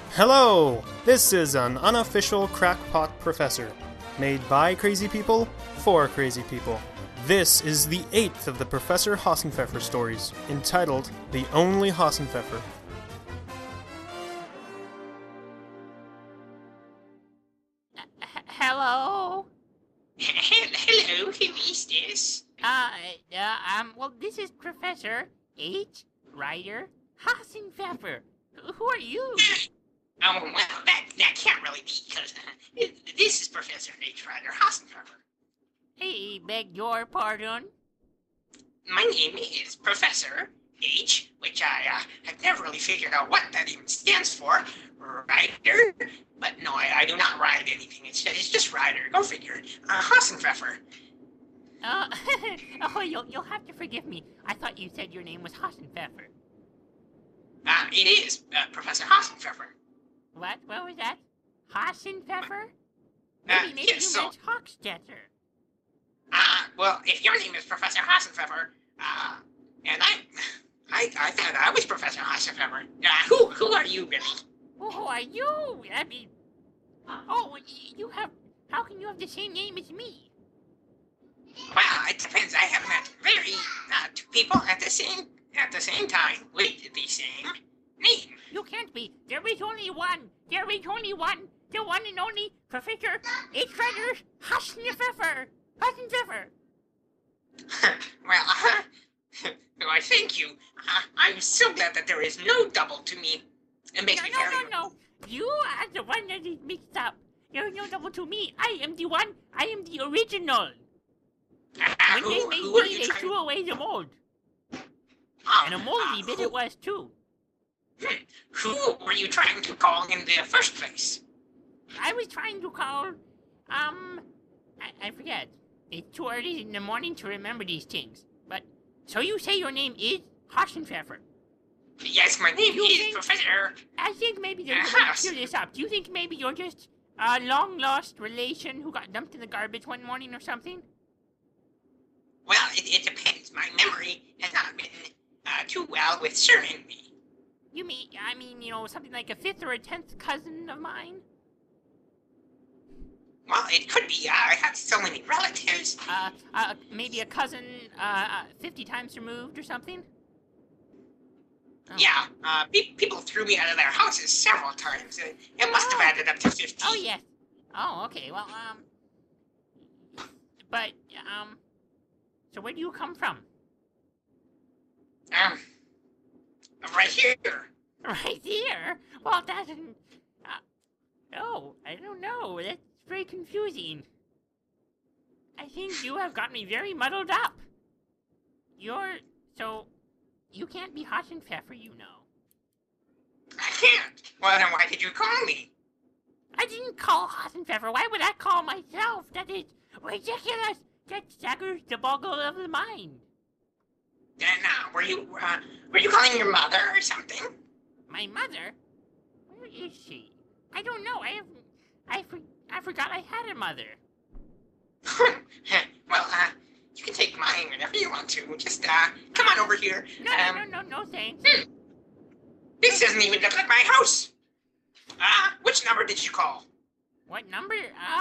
Hello! This is an unofficial crackpot professor, made by crazy people for crazy people. This is the 8th of the Professor Hassenpfeffer stories, entitled The Only Hassenpfeffer. Hello? Hello, who is this? Well, this is Professor H. Ryder Hassenpfeffer. Who are you? Oh, well, that can't really be, because this is Professor H. Ryder Hassenpfeffer. Hey, beg your pardon? My name is Professor H, which I've never really figured out what that even stands for. Ryder? But no, I do not ride anything. It's just Ryder. Go figure. Hassenpfeffer. Oh, you'll have to forgive me. I thought you said your name was Hassenpfeffer. It is Professor Hassenpfeffer. What? What was that? Hassenpfeffer? Maybe yes, you meant Hochstetter. Well, if your name is Professor Hassenpfeffer, and I thought I was Professor Hassenpfeffer. Who are you, really? Who are you? I mean, how can you have the same name as me? Well, it depends. I have met two people at the same time with the same name. You can't be. There is only one. There is only one. The one and only Professor H. Ryder Hassenpfeffer. Hassenpfeffer. Well, why, thank you. I'm so glad that there is no double to me. It makes me very... No. You are the one that is mixed up. There is no double to me. I am the one. I am the original. When they made me, they threw away the mold. And a moldy bit it was, too. Who were you trying to call in the first place? I was trying to call, I forget. It's too early in the morning to remember these things. But, so you say your name is Hassenpfeffer? Yes, my name is Professor... I think maybe there's a way to clear this up. Do you think maybe you're just a long-lost relation who got dumped in the garbage one morning or something? Well, it depends. My memory has not been too well with serving me. I mean, something like a 5th or a 10th cousin of mine? Well, it could be. I have so many relatives. Maybe a cousin, 50 times removed or something? Oh. Yeah, people threw me out of their houses several times. It must have added up to 50. Oh, yes. Oh, okay. Well, but, so where do you come from? Right here. Right here? Well, that doesn't... no, I don't know. That's very confusing. I think you have got me very muddled up. So, you can't be Hassenpfeffer, you know. I can't. Well, then why did you call me? I didn't call Hassenpfeffer. Why would I call myself? That is ridiculous. That staggers the boggle of the mind. Then, were you calling your mother or something? My mother? Where is she? I don't know. I forgot I had a mother. Well, you can take mine whenever you want to. Just, come on over here. No, thanks. This doesn't even look like my house. Which number did you call? What number?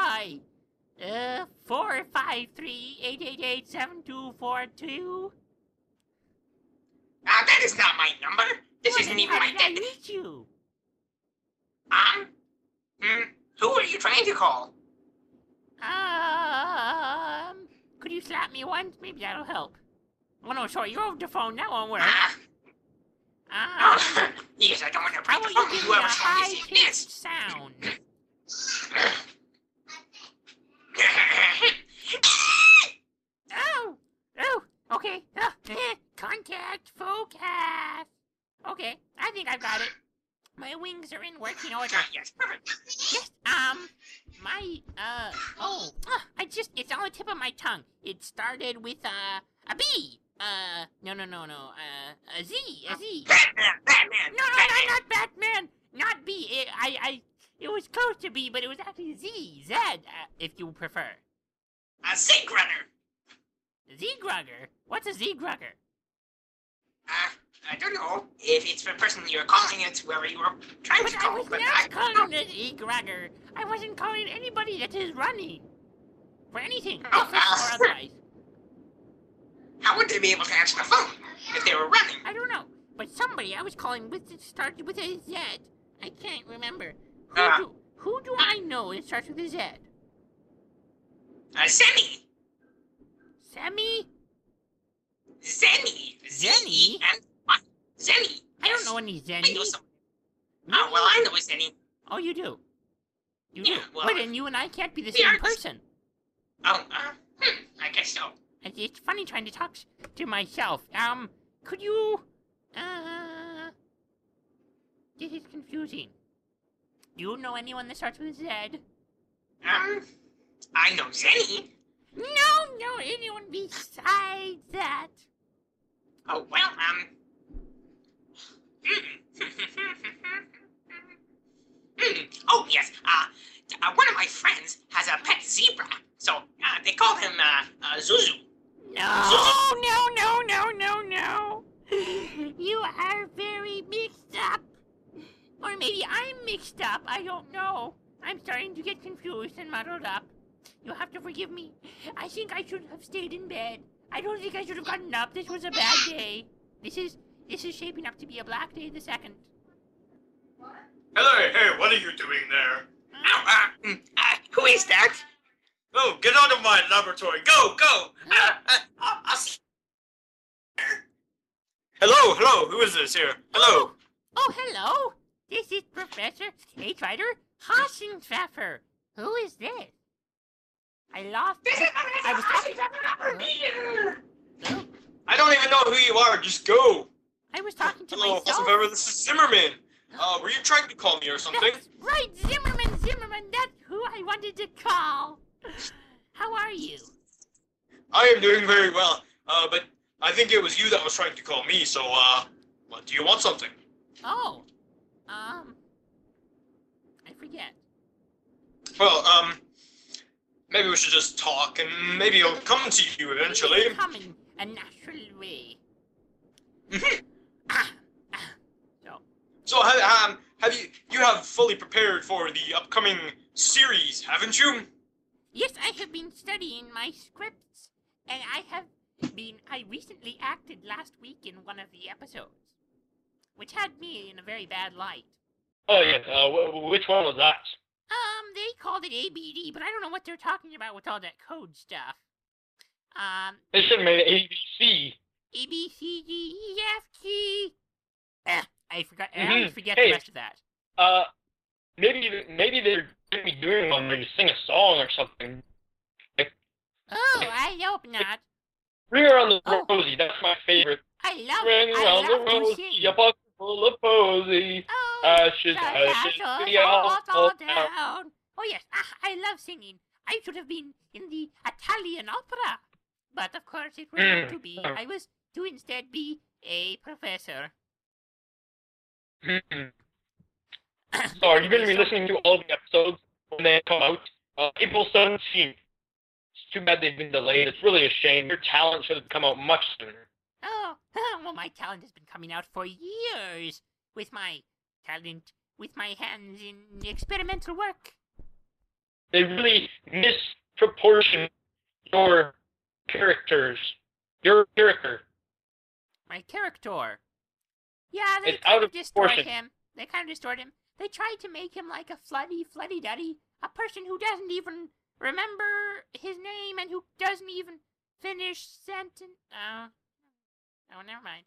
453-888-7242. That is not my number. This isn't even my I reach you. Who are you trying to call? Could you slap me once? Maybe that'll help. Oh, no, sorry, you're over the phone. That won't work. Yes, I don't want to how break the will phone. you give me a Whoever's phone this high-pitched sound? Oh, okay. Contact focus. Okay, I think I've got it. My wings are in work, Yes, perfect. Yes, it's on the tip of my tongue. It started with, a B. No, a Z. Batman. No, not Batman. Not B. It was close to B, but it was actually Z, if you prefer. A Ziggrunner. Z-Grugger? What's a Z-Grugger? I don't know if it's the person you're calling, it's whoever you were trying But to I call, was but not calling it Egregor. I wasn't calling anybody that is running. For anything, office or otherwise. How would they be able to answer the phone if they were running? I don't know. But somebody I was calling with it started with a Z. I can't remember. Who do I know it starts with a Z? Zenny. Sammy? Zenny. Zenny? And what? Zenny. I don't know any I know Zenny. some. Oh, well, I know a Zenny. Oh, you do? You Yeah, do? well, But then you and I can't be the we same are- person. Oh, I guess so. It's funny trying to talk to myself. Could you... This is confusing. Do you know anyone that starts with a Z? I know Zenny. No, anyone besides that. Oh, well, Oh, yes, one of my friends has a pet zebra, so, they call him, Zuzu. No. You are very mixed up. Or maybe I'm mixed up, I don't know. I'm starting to get confused and muddled up. You'll have to forgive me. I think I should have stayed in bed. I don't think I should have gotten up. This was a bad day. This is shaping up to be a black day the 2nd. Hello, hey, what are you doing there? Who is that? Oh, get out of my laboratory. Go! I'll see. Hello, who is this here? Hello. Oh, hello. This is Professor H. Rider Hassenpfeffer. Who is this? I lost. I was talking. I don't even know who you are. Just go. I was talking to Hello, myself. Hassenpfeffer, this is Zimmerman. Were you trying to call me or something? That's right, Zimmerman. That's who I wanted to call. How are you? I am doing very well. But I think it was you that was trying to call me. So, what do you want something? Oh, I forget. Well, maybe we should just talk, and maybe I'll come to you eventually. Please come in a natural way. So, have you have fully prepared for the upcoming series, haven't you? Yes, I have been studying my scripts, and I recently acted last week in one of the episodes, which had me in a very bad light. Oh, yeah. Which one was that? They called it ABD, but I don't know what they're talking about with all that code stuff. They should have made it ABC. A, B, C, D, E, F, G. I forgot. I Mhm. always forget Hey. the rest of that. Maybe they're going to be doing one where you sing a song or something. Oh, I hope not. Ring Around the Oh. Rosie, that's my favorite. Ring Ring around the to Rosie, sing. a bucket full of posy. Oh, Ashes, all we all fall down. down. Oh yes, I love singing. I should have been in the Italian opera, but of course it was not to be. I was to instead be a professor. So are you going to be listening to all the episodes when they come out? April 17th. It's too bad they've been delayed. It's really a shame. Your talent should have come out much sooner. Oh, well, my talent has been coming out for years with my talent, with my hands in experimental work. They really misproportion your characters. Your character. My character. Yeah, they It's kind out of of distort proportion. him. They kind of distort him. They tried to make him like a fluddy-duddy, a person who doesn't even remember his name and who doesn't even finish sentence. Oh, never mind.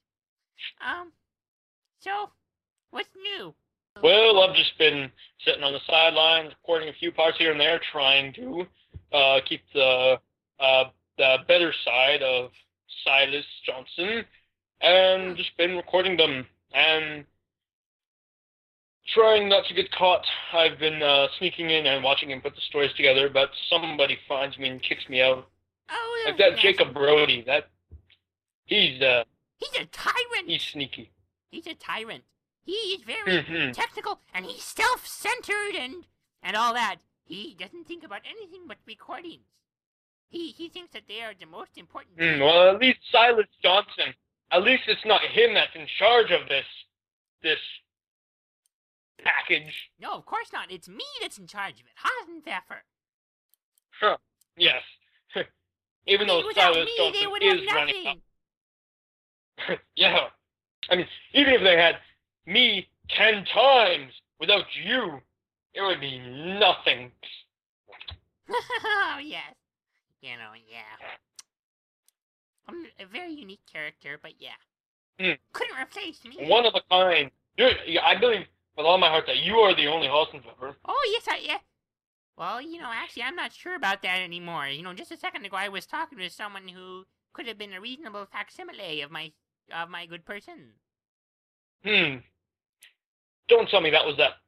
So, what's new? Well, I've just been sitting on the sidelines, recording a few parts here and there, trying to keep the better side of Silas Johnson, and just been recording them and trying not to get caught. I've been sneaking in and watching him put the stories together, but somebody finds me and kicks me out. Oh, Like those that Jacob Brody. He's He's a tyrant. he's sneaky. He's a tyrant. He is very Mhm. technical, and he's self-centered and all that. He doesn't think about anything but recordings. He thinks that they are the most important thing. Well, at least Silas Johnson at least it's not him that's in charge of this package. No, of course not. It's me that's in charge of it. Hasenpfeffer. Huh. Yes. Even though without Silas me, Johnson they would is have running. nothing. Yeah. I mean, even if they had me 10 times without you, it would be nothing. Oh, yes. You know, yeah. I'm a very unique character, but yeah. Couldn't replace me. One of a kind. I believe with all my heart that you are the only Hasenpfeffer. Oh, yes, yeah. Well, actually, I'm not sure about that anymore. Just a second ago, I was talking to someone who could have been a reasonable facsimile of my good person. Don't tell me that was that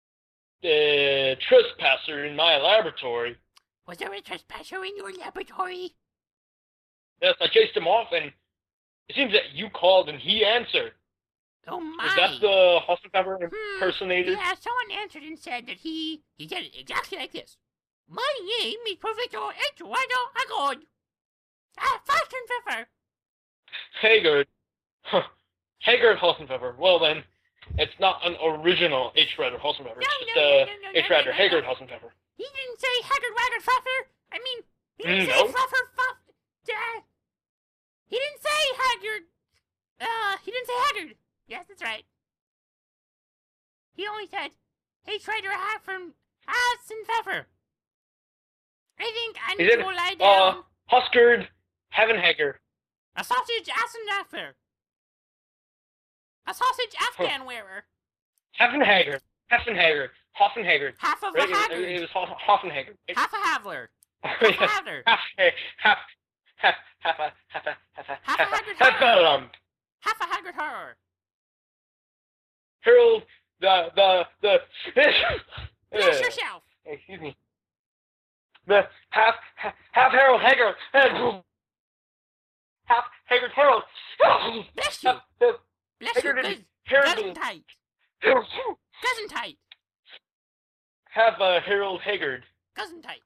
trespasser in my laboratory. Was there a trespasser in your laboratory? Yes, I chased him off, and it seems that you called and he answered. Oh my! Is that the Hasenpfeffer impersonator? Yeah, someone answered and said that he did it exactly like this. My name is Professor Eduardo Agod. Hasenpfeffer. Haggard. Haggard Hasenpfeffer. Well then, it's not an original H. Rider Hasenpfeffer. It's just H. Haggard Hasenpfeffer. He didn't say Haggard Waggard Pfeffer. I mean, he didn't say Fluffer Fuff. He didn't say Haggard. He didn't say Haggard. Yes, that's right. He only said, H. Rider Hasenpfeffer. I think I need to go lie down. Huskard Havenhager. A sausage Hasenpfeffer. A sausage Afghan wearer. Havenhager. Hoffenhager. Half of Right? a Haggard. It was Hoffenhager. Half a Havler. Half a Havler. Half a Half a Haggard horror. Harold the Bless yourself. excuse me. The half Harold Haggard half Haggard Harold. Bless you. Bless you. Cousin tight. Cousin tight. Have Harold Haggard. Cousin tight.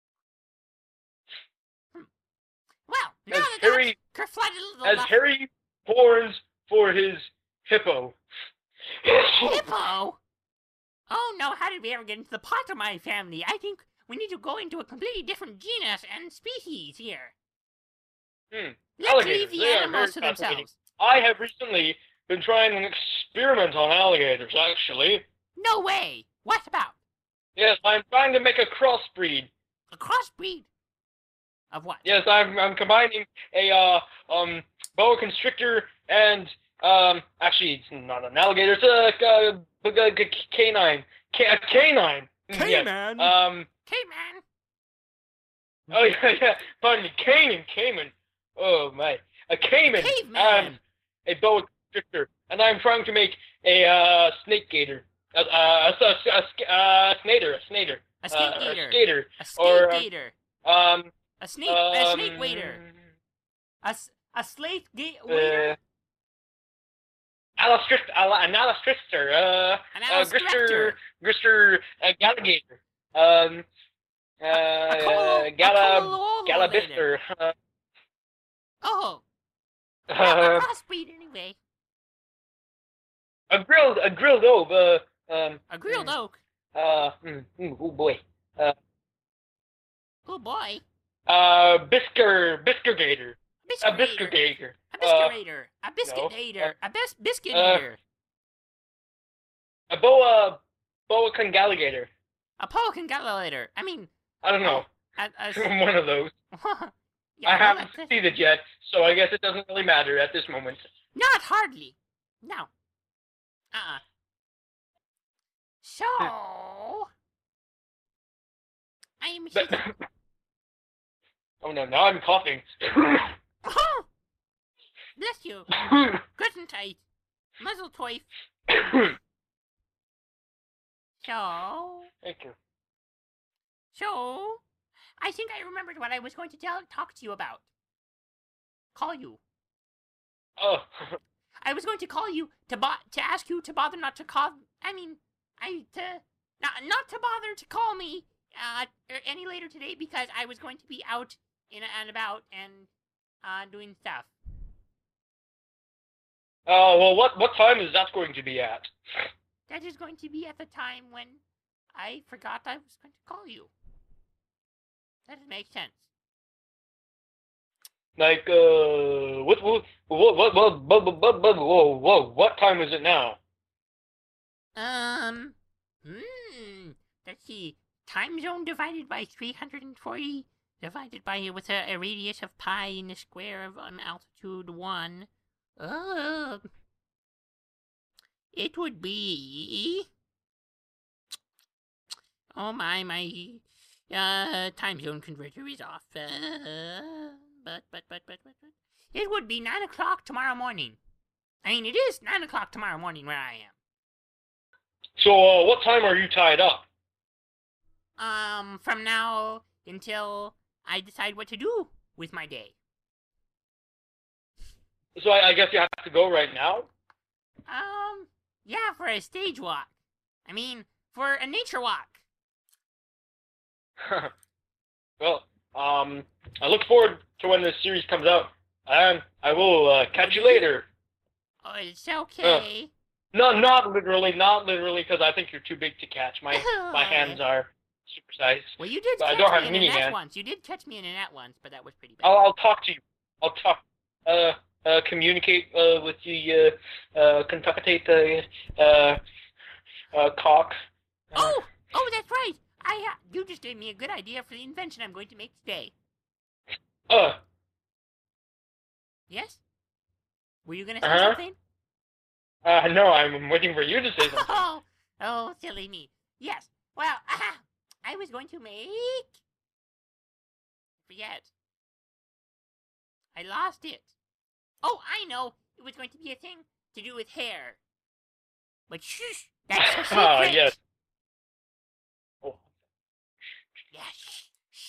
Well, now As that Harry, that's kerfludded a little as enough. Harry mourns for his hippo. Hippo? Oh no, how did we ever get into the Pottermine family? I think we need to go into a completely different genus and species here. Let's Alligators, leave the they are animals to very fascinating. themselves. I have recently been trying an experiment on alligators, actually. No way! What about? Yes, I'm trying to make a crossbreed. A crossbreed? Of what? Yes, I'm combining a boa constrictor and actually it's not an alligator, it's a canine. A canine. Cayman. Yes. Cayman! Oh yeah. Pardon me, Cayman. Oh my, a cayman Caveman! and a boa constrictor, and I'm trying to make a snake gator. A snader. A snake gator. A skater. A snake gator. A snake waiter. A slate waiter. An Alistrister. An Alistrister. Grister Galligator. Galabister. Oh. A crossbreed anyway. A grilled oak. A grilled oak. Oh boy. Oh boy. Biscuit gator. A biscuit gator. A biscuitator. A biscuit eater. A biscuit eater. A boa congalligator. A poa congalligator. I mean. I don't know. One of those. Yeah, I haven't succeeded yet, so I guess it doesn't really matter at this moment. Not hardly. No. So, I am here. Oh no, now I'm coughing. Bless you. Good and tight. Muzzle toy. So, Thank you. I think I remembered what I was going to talk to you about. Call you. Oh. I was going to call you to ask you to bother not to call. I mean, not to bother to call me any later today because I was going to be out and about and doing stuff. Well, what time is that going to be at? That is going to be at the time when I forgot I was going to call you. That makes sense. Like, what time is it now? Let's see. Time zone divided by 340 divided by with a radius of pi in the square of altitude 1. It would be. Oh my time zone converter is off. But. It would be 9 o'clock tomorrow morning. I mean, it is 9 o'clock tomorrow morning where I am. So, what time are you tied up? From now until I decide what to do with my day. So I guess you have to go right now? Yeah, for a stage walk. I mean, for a nature walk. Well, I look forward to when this series comes out, and I will catch you later. Oh, it's okay. No, not literally, because I think you're too big to catch. My hands are supersized. Well, you did I catch don't have me in mini a net hands. once. You did catch me in a net once, but that was pretty bad. I'll talk to you. I'll talk. Communicate with you. Contuctate the cock. Oh, that's right. You just gave me a good idea for the invention I'm going to make today. Yes? Were you going to say something? No, I'm waiting for you to say something. Oh, silly me. Yes. Well, I was going to make. Forget. I lost it. Oh, I know. It was going to be a thing to do with hair. But shush, that's a secret. Yes. Oh. Yes.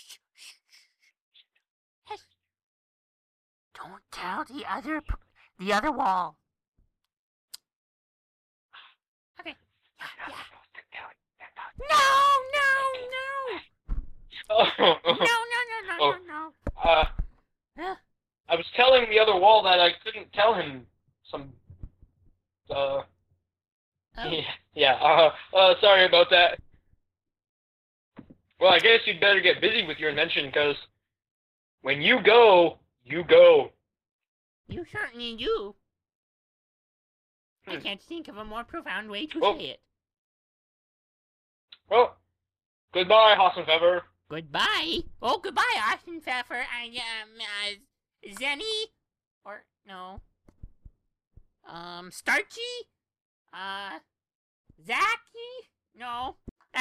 Yes. Don't tell the other wall. Okay. Yeah. No. I was telling the other wall that I couldn't tell him some. Sorry about that. Well, I guess you'd better get busy with your invention, because when you go, you go. You certainly do. I can't think of a more profound way to say it. Well, goodbye, Hassenpfeffer. Goodbye. Oh, goodbye, Hassenpfeffer. Zenny? Or, no. Starchy? Zacky? No.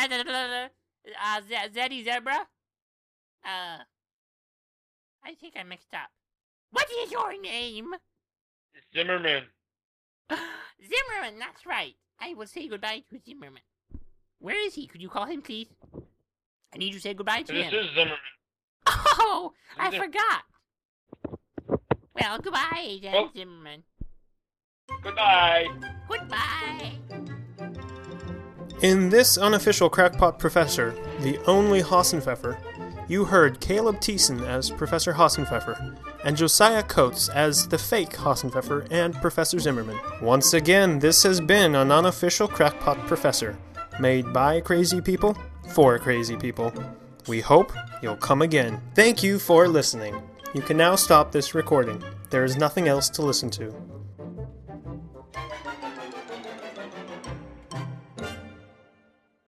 Zeddy Zebra? I think I mixed up. What is your name? Zimmerman. Zimmerman, that's right. I will say goodbye to Zimmerman. Where is he? Could you call him, please? I need to say goodbye to him. This is Zimmerman. Oh, I forgot. Well, goodbye, then, Zimmerman. Goodbye. Goodbye. In this unofficial Crackpot Professor, the only Hassenpfeffer, you heard Caleb Thiessen as Professor Hassenpfeffer, and Josiah Coates as the fake Hassenpfeffer and Professor Zimmerman. Once again, this has been an unofficial Crackpot Professor, made by crazy people, for crazy people. We hope you'll come again. Thank you for listening. You can now stop this recording. There is nothing else to listen to.